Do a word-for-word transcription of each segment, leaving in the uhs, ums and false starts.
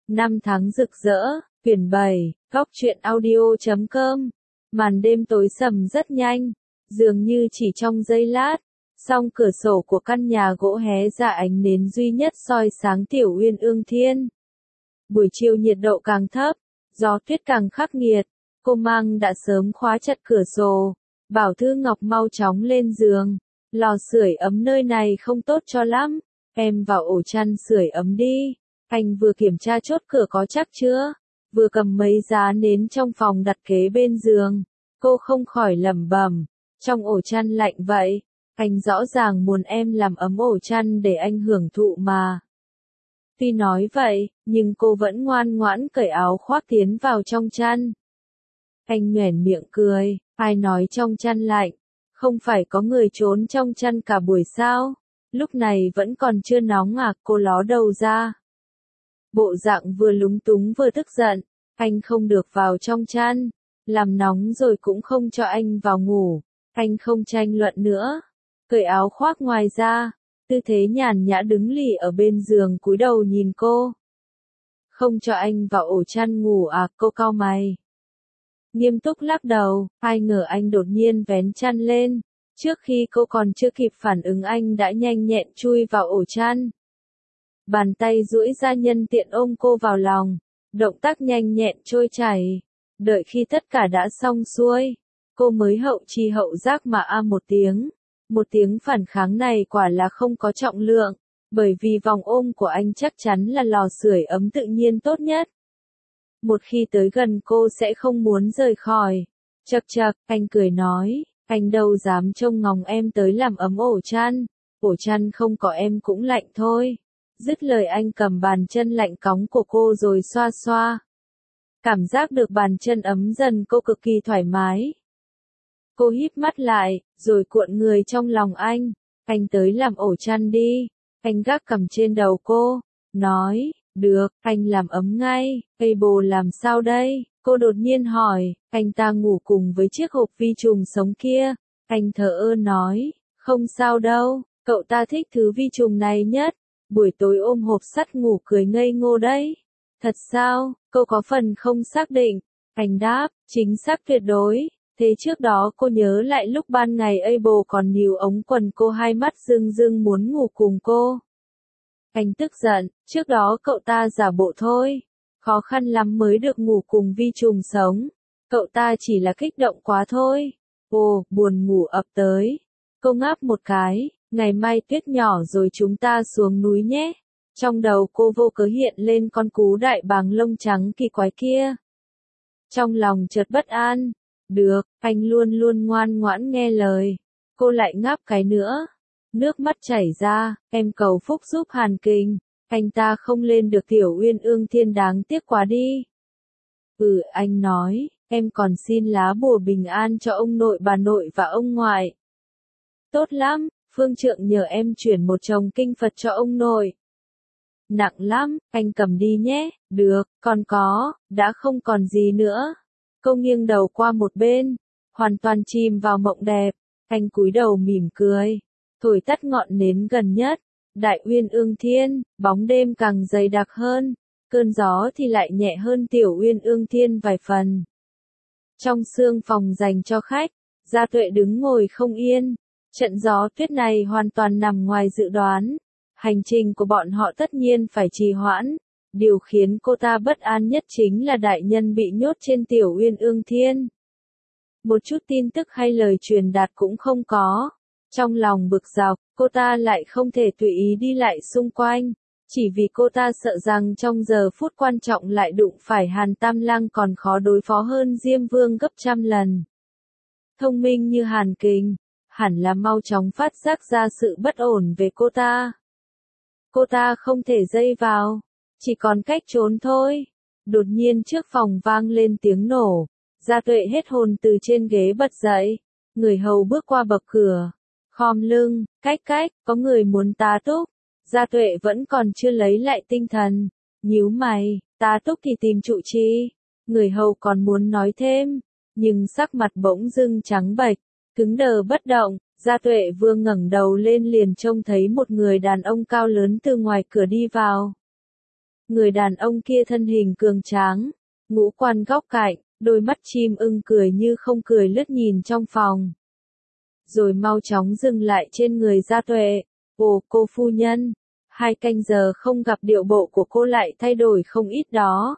Năm tháng rực rỡ, quyển bảy, góc truyện audio chấm com. Màn đêm tối sầm rất nhanh, dường như chỉ trong giây lát, song cửa sổ của căn nhà gỗ hé ra ánh nến duy nhất soi sáng Tiểu Uyên Ương Thiên. Buổi chiều nhiệt độ càng thấp, gió tuyết càng khắc nghiệt, cô Mang đã sớm khóa chặt cửa sổ, bảo Thư Ngọc mau chóng lên giường. Lò sưởi ấm nơi này không tốt cho lắm, em vào ổ chăn sưởi ấm đi. Anh vừa kiểm tra chốt cửa có chắc chưa, vừa cầm mấy giá nến trong phòng đặt kế bên giường. Cô không khỏi lẩm bẩm, trong ổ chăn lạnh vậy, anh rõ ràng muốn em làm ấm ổ chăn để anh hưởng thụ mà. Tuy nói vậy, nhưng cô vẫn ngoan ngoãn cởi áo khoác tiến vào trong chăn. Anh nhoẻn miệng cười, ai nói trong chăn lạnh, không phải có người trốn trong chăn cả buổi sao, lúc này vẫn còn chưa nóng à, cô ló đầu ra. Bộ dạng vừa lúng túng vừa tức giận, anh không được vào trong chăn, làm nóng rồi cũng không cho anh vào ngủ, anh không tranh luận nữa, cởi áo khoác ngoài ra, tư thế nhàn nhã đứng lì ở bên giường cúi đầu nhìn cô. Không cho anh vào ổ chăn ngủ à, cô cau mày. Nghiêm túc lắc đầu, ai ngờ anh đột nhiên vén chăn lên, trước khi cô còn chưa kịp phản ứng anh đã nhanh nhẹn chui vào ổ chăn. Bàn tay duỗi ra nhân tiện ôm cô vào lòng, động tác nhanh nhẹn trôi chảy. Đợi khi tất cả đã xong xuôi, cô mới hậu chi hậu giác mà a một tiếng. Một tiếng phản kháng này quả là không có trọng lượng, bởi vì vòng ôm của anh chắc chắn là lò sưởi ấm tự nhiên tốt nhất. Một khi tới gần cô sẽ không muốn rời khỏi. Chậc chậc, anh cười nói, anh đâu dám trông ngóng em tới làm ấm ổ chăn, ổ chăn không có em cũng lạnh thôi. Dứt lời anh cầm bàn chân lạnh cóng của cô rồi xoa xoa. Cảm giác được bàn chân ấm dần cô cực kỳ thoải mái. Cô híp mắt lại, rồi cuộn người trong lòng anh. Anh tới làm ổ chăn đi. Anh gác cầm trên đầu cô, nói, được, anh làm ấm ngay. Ây bồ làm sao đây? Cô đột nhiên hỏi, anh ta ngủ cùng với chiếc hộp vi trùng sống kia. Anh thờ ơ nói, không sao đâu, cậu ta thích thứ vi trùng này nhất. Buổi tối ôm hộp sắt ngủ cười ngây ngô đấy. Thật sao? Cô có phần không xác định. Anh đáp, chính xác tuyệt đối. Thế trước đó cô nhớ lại lúc ban ngày Abel còn níu ống quần cô, hai mắt rưng rưng muốn ngủ cùng cô. Anh tức giận, trước đó cậu ta giả bộ thôi. Khó khăn lắm mới được ngủ cùng vi trùng sống. Cậu ta chỉ là kích động quá thôi. Ồ, buồn ngủ ập tới. Cô ngáp một cái. Ngày mai tuyết nhỏ rồi chúng ta xuống núi nhé. Trong đầu cô vô cớ hiện lên con cú đại bàng lông trắng kỳ quái kia. Trong lòng chợt bất an. Được, anh luôn luôn ngoan ngoãn nghe lời. Cô lại ngáp cái nữa. Nước mắt chảy ra, em cầu phúc giúp Hàn Kình. Anh ta không lên được Tiểu Uyên Ương Thiên đáng tiếc quá đi. Ừ, anh nói, em còn xin lá bùa bình an cho ông nội bà nội và ông ngoại. Tốt lắm. Phương Trượng nhờ em chuyển một chồng kinh Phật cho ông nội. Nặng lắm, anh cầm đi nhé. Được, còn có, đã không còn gì nữa. Cô nghiêng đầu qua một bên, hoàn toàn chìm vào mộng đẹp. Anh cúi đầu mỉm cười, thổi tắt ngọn nến gần nhất. Đại Uyên Ương Thiên, bóng đêm càng dày đặc hơn, cơn gió thì lại nhẹ hơn Tiểu Uyên Ương Thiên vài phần. Trong sương phòng dành cho khách, Gia Tuệ đứng ngồi không yên. Trận gió tuyết này hoàn toàn nằm ngoài dự đoán. Hành trình của bọn họ tất nhiên phải trì hoãn. Điều khiến cô ta bất an nhất chính là đại nhân bị nhốt trên Tiểu Uyên Ương Thiên. Một chút tin tức hay lời truyền đạt cũng không có. Trong lòng bực dọc, cô ta lại không thể tùy ý đi lại xung quanh. Chỉ vì cô ta sợ rằng trong giờ phút quan trọng lại đụng phải Hàn Tam Lang còn khó đối phó hơn Diêm Vương gấp trăm lần. Thông minh như Hàn Kình, hẳn là mau chóng phát giác ra sự bất ổn về cô ta. Cô ta không thể dây vào, chỉ còn cách trốn thôi. Đột nhiên trước phòng vang lên tiếng nổ, Gia Tuệ hết hồn từ trên ghế bật dậy, người hầu bước qua bậc cửa, khom lưng, cách cách, có người muốn tá túc. Gia Tuệ vẫn còn chưa lấy lại tinh thần, nhíu mày, tá túc thì tìm trụ chi? Người hầu còn muốn nói thêm, nhưng sắc mặt bỗng dưng trắng bệch. Cứng đờ bất động, Gia Tuệ vừa ngẩng đầu lên liền trông thấy một người đàn ông cao lớn từ ngoài cửa đi vào. Người đàn ông kia thân hình cường tráng, ngũ quan góc cạnh, đôi mắt chim ưng cười như không cười lướt nhìn trong phòng. Rồi mau chóng dừng lại trên người Gia Tuệ. Ồ, cô phu nhân, hai canh giờ không gặp điệu bộ của cô lại thay đổi không ít đó.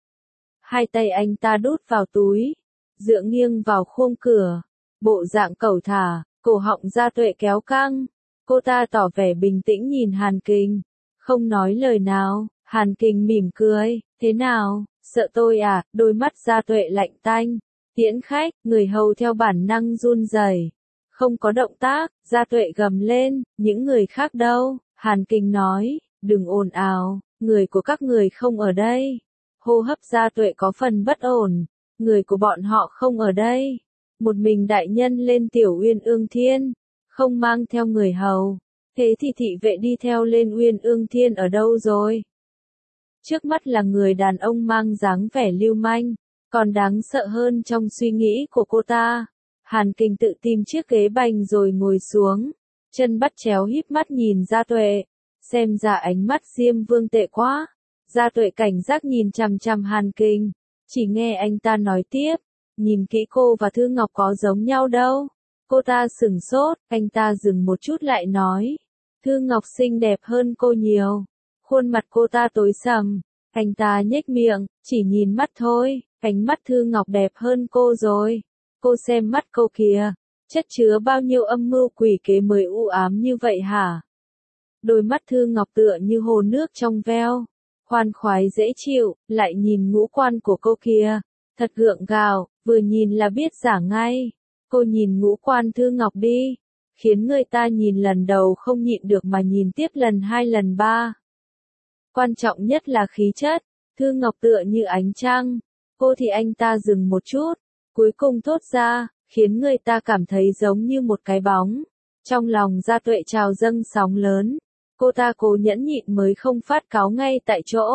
Hai tay anh ta đút vào túi, dựa nghiêng vào khung cửa, bộ dạng cẩu thả, cổ họng Gia Tuệ kéo căng. Cô ta tỏ vẻ bình tĩnh nhìn Hàn Kình, không nói lời nào. Hàn Kình mỉm cười, thế nào, sợ tôi à, đôi mắt Gia Tuệ lạnh tanh. Tiễn khách, người hầu theo bản năng run rẩy, không có động tác. Gia Tuệ gầm lên, những người khác đâu? Hàn Kình nói, đừng ồn ào, người của các người không ở đây. Hô hấp Gia Tuệ có phần bất ổn, người của bọn họ không ở đây. Một mình đại nhân lên Tiểu Uyên Ương Thiên, không mang theo người hầu. Thế thì thị vệ đi theo lên Uyên Ương Thiên ở đâu rồi? Trước mắt là người đàn ông mang dáng vẻ lưu manh, còn đáng sợ hơn trong suy nghĩ của cô ta. Hàn Kình tự tìm chiếc ghế bành rồi ngồi xuống, chân bắt chéo híp mắt nhìn Gia Tuệ, xem ra ánh mắt Diêm Vương tệ quá. Gia Tuệ cảnh giác nhìn chằm chằm Hàn Kình, chỉ nghe anh ta nói tiếp, nhìn kỹ cô và Thư Ngọc có giống nhau đâu. Cô ta sửng sốt, anh ta dừng một chút lại nói, Thư Ngọc xinh đẹp hơn cô nhiều. Khuôn mặt cô ta tối sầm, anh ta nhếch miệng, chỉ nhìn mắt thôi, ánh mắt Thư Ngọc đẹp hơn cô rồi. Cô xem mắt cô kìa, chất chứa bao nhiêu âm mưu quỷ kế mới u ám như vậy hả? Đôi mắt Thư Ngọc tựa như hồ nước trong veo, khoan khoái dễ chịu, lại nhìn ngũ quan của cô kìa, thật gượng gạo, vừa nhìn là biết giả ngay. Cô nhìn ngũ quan Thư Ngọc đi, khiến người ta nhìn lần đầu không nhịn được mà nhìn tiếp lần hai lần ba. Quan trọng nhất là khí chất, Thư Ngọc tựa như ánh trăng, cô thì anh ta dừng một chút, cuối cùng thốt ra, khiến người ta cảm thấy giống như một cái bóng. Trong lòng Gia Tuệ trào dâng sóng lớn, cô ta cố nhẫn nhịn mới không phát cáu ngay tại chỗ.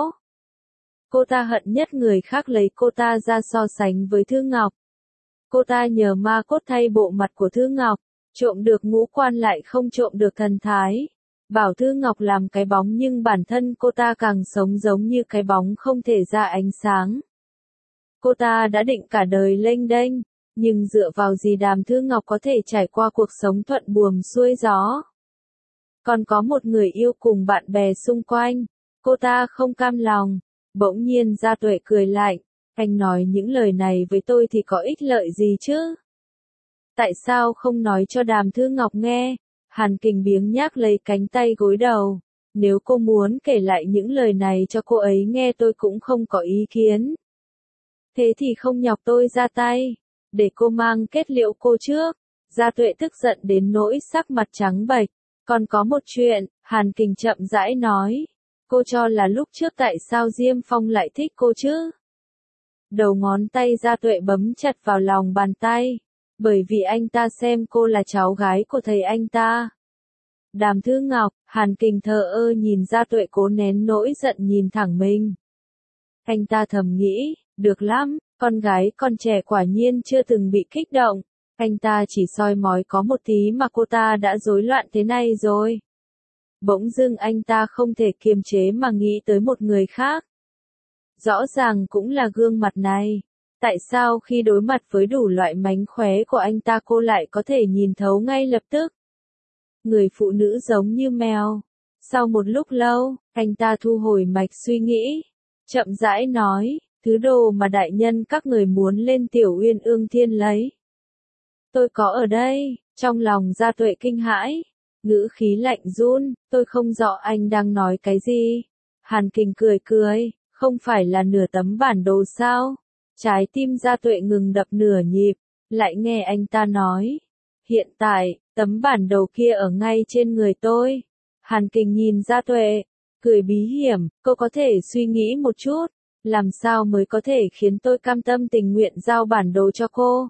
Cô ta hận nhất người khác lấy cô ta ra so sánh với Thư Ngọc. Cô ta nhờ ma cốt thay bộ mặt của Thư Ngọc, trộm được ngũ quan lại không trộm được thần thái. Bảo Thư Ngọc làm cái bóng nhưng bản thân cô ta càng sống giống như cái bóng không thể ra ánh sáng. Cô ta đã định cả đời lênh đênh, nhưng dựa vào gì Đàm Thư Ngọc có thể trải qua cuộc sống thuận buồm xuôi gió. Còn có một người yêu cùng bạn bè xung quanh, cô ta không cam lòng. Bỗng nhiên Gia Tuệ cười lạnh, anh nói những lời này với tôi thì có ích lợi gì chứ? Tại sao không nói cho Đàm Thư Ngọc nghe? Hàn Kình biếng nhác lấy cánh tay gối đầu. Nếu cô muốn kể lại những lời này cho cô ấy nghe tôi cũng không có ý kiến. Thế thì không nhọc tôi ra tay, để cô mang kết liễu cô trước. Gia Tuệ tức giận đến nỗi sắc mặt trắng bệch. Còn có một chuyện, Hàn Kình chậm rãi nói. Cô cho là lúc trước tại sao Diêm Phong lại thích cô chứ? Đầu ngón tay Gia Tuệ bấm chặt vào lòng bàn tay. Bởi vì anh ta xem cô là cháu gái của thầy anh ta. Đàm Thư Ngọc, Hàn Kình thờ ơ nhìn Gia Tuệ cố nén nỗi giận nhìn thẳng mình. Anh ta thầm nghĩ, được lắm, con gái con trẻ quả nhiên chưa từng bị kích động. Anh ta chỉ soi mói có một tí mà cô ta đã rối loạn thế này rồi. Bỗng dưng anh ta không thể kiềm chế mà nghĩ tới một người khác. Rõ ràng cũng là gương mặt này. Tại sao khi đối mặt với đủ loại mánh khóe của anh ta cô lại có thể nhìn thấu ngay lập tức? Người phụ nữ giống như mèo. Sau một lúc lâu, anh ta thu hồi mạch suy nghĩ. Chậm rãi nói, thứ đồ mà đại nhân các người muốn lên Tiểu Uyên Ương Thiên lấy. Tôi có ở đây, trong lòng Gia Tuệ kinh hãi. Ngữ khí lạnh run, tôi không rõ anh đang nói cái gì. Hàn Kình cười cười, không phải là nửa tấm bản đồ sao? Trái tim Gia Tuệ ngừng đập nửa nhịp, lại nghe anh ta nói. Hiện tại, tấm bản đồ kia ở ngay trên người tôi. Hàn Kình nhìn Gia Tuệ, cười bí hiểm, cô có thể suy nghĩ một chút, làm sao mới có thể khiến tôi cam tâm tình nguyện giao bản đồ cho cô.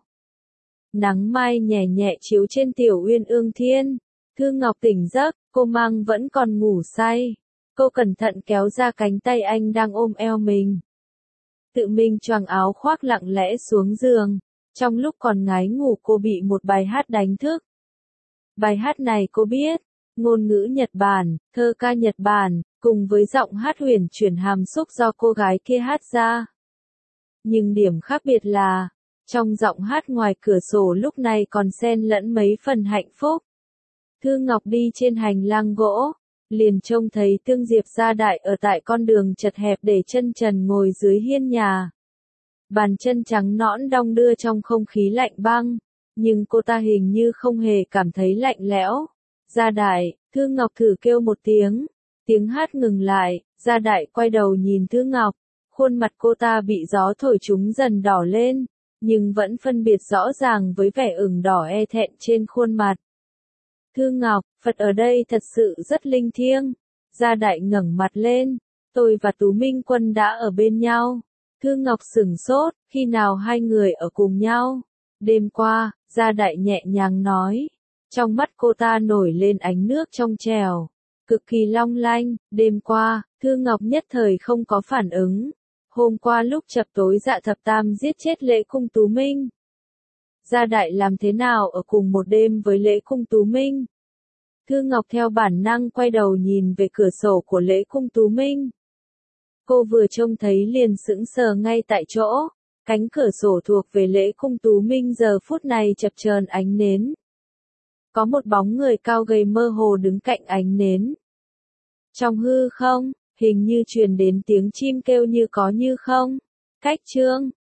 Nắng mai nhẹ nhẹ chiếu trên Tiểu Uyên Ương Thiên. Thư Ngọc tỉnh giấc, cô mang vẫn còn ngủ say. Cô cẩn thận kéo ra cánh tay anh đang ôm eo mình. Tự mình choàng áo khoác lặng lẽ xuống giường. Trong lúc còn ngái ngủ cô bị một bài hát đánh thức. Bài hát này cô biết, ngôn ngữ Nhật Bản, thơ ca Nhật Bản, cùng với giọng hát huyền chuyển hàm xúc do cô gái kia hát ra. Nhưng điểm khác biệt là, trong giọng hát ngoài cửa sổ lúc này còn xen lẫn mấy phần hạnh phúc. Thư Ngọc đi trên hành lang gỗ, liền trông thấy Tương Diệp Gia Đại ở tại con đường chật hẹp để chân trần ngồi dưới hiên nhà. Bàn chân trắng nõn đong đưa trong không khí lạnh băng, nhưng cô ta hình như không hề cảm thấy lạnh lẽo. Gia Đại, Thư Ngọc thử kêu một tiếng, tiếng hát ngừng lại, Gia Đại quay đầu nhìn Thư Ngọc, khuôn mặt cô ta bị gió thổi trúng dần đỏ lên, nhưng vẫn phân biệt rõ ràng với vẻ ửng đỏ e thẹn trên khuôn mặt. Thư Ngọc, Phật ở đây thật sự rất linh thiêng. Gia Đại ngẩng mặt lên, tôi và Tú Minh Quân đã ở bên nhau. Thư Ngọc sửng sốt, khi nào hai người ở cùng nhau? Đêm qua, Gia Đại nhẹ nhàng nói. Trong mắt cô ta nổi lên ánh nước trong trèo, cực kỳ long lanh. Đêm qua, Thư Ngọc nhất thời không có phản ứng. Hôm qua lúc chập tối Dạ Thập Tam giết chết Lễ Cung Tú Minh. Gia Đại làm thế nào ở cùng một đêm với Lễ Cung Tú Minh? Thư Ngọc theo bản năng quay đầu nhìn về cửa sổ của Lễ Cung Tú Minh. Cô vừa trông thấy liền sững sờ ngay tại chỗ, cánh cửa sổ thuộc về Lễ Cung Tú Minh giờ phút này chập chờn ánh nến. Có một bóng người cao gầy mơ hồ đứng cạnh ánh nến. Trong hư không, hình như truyền đến tiếng chim kêu như có như không. Cách chương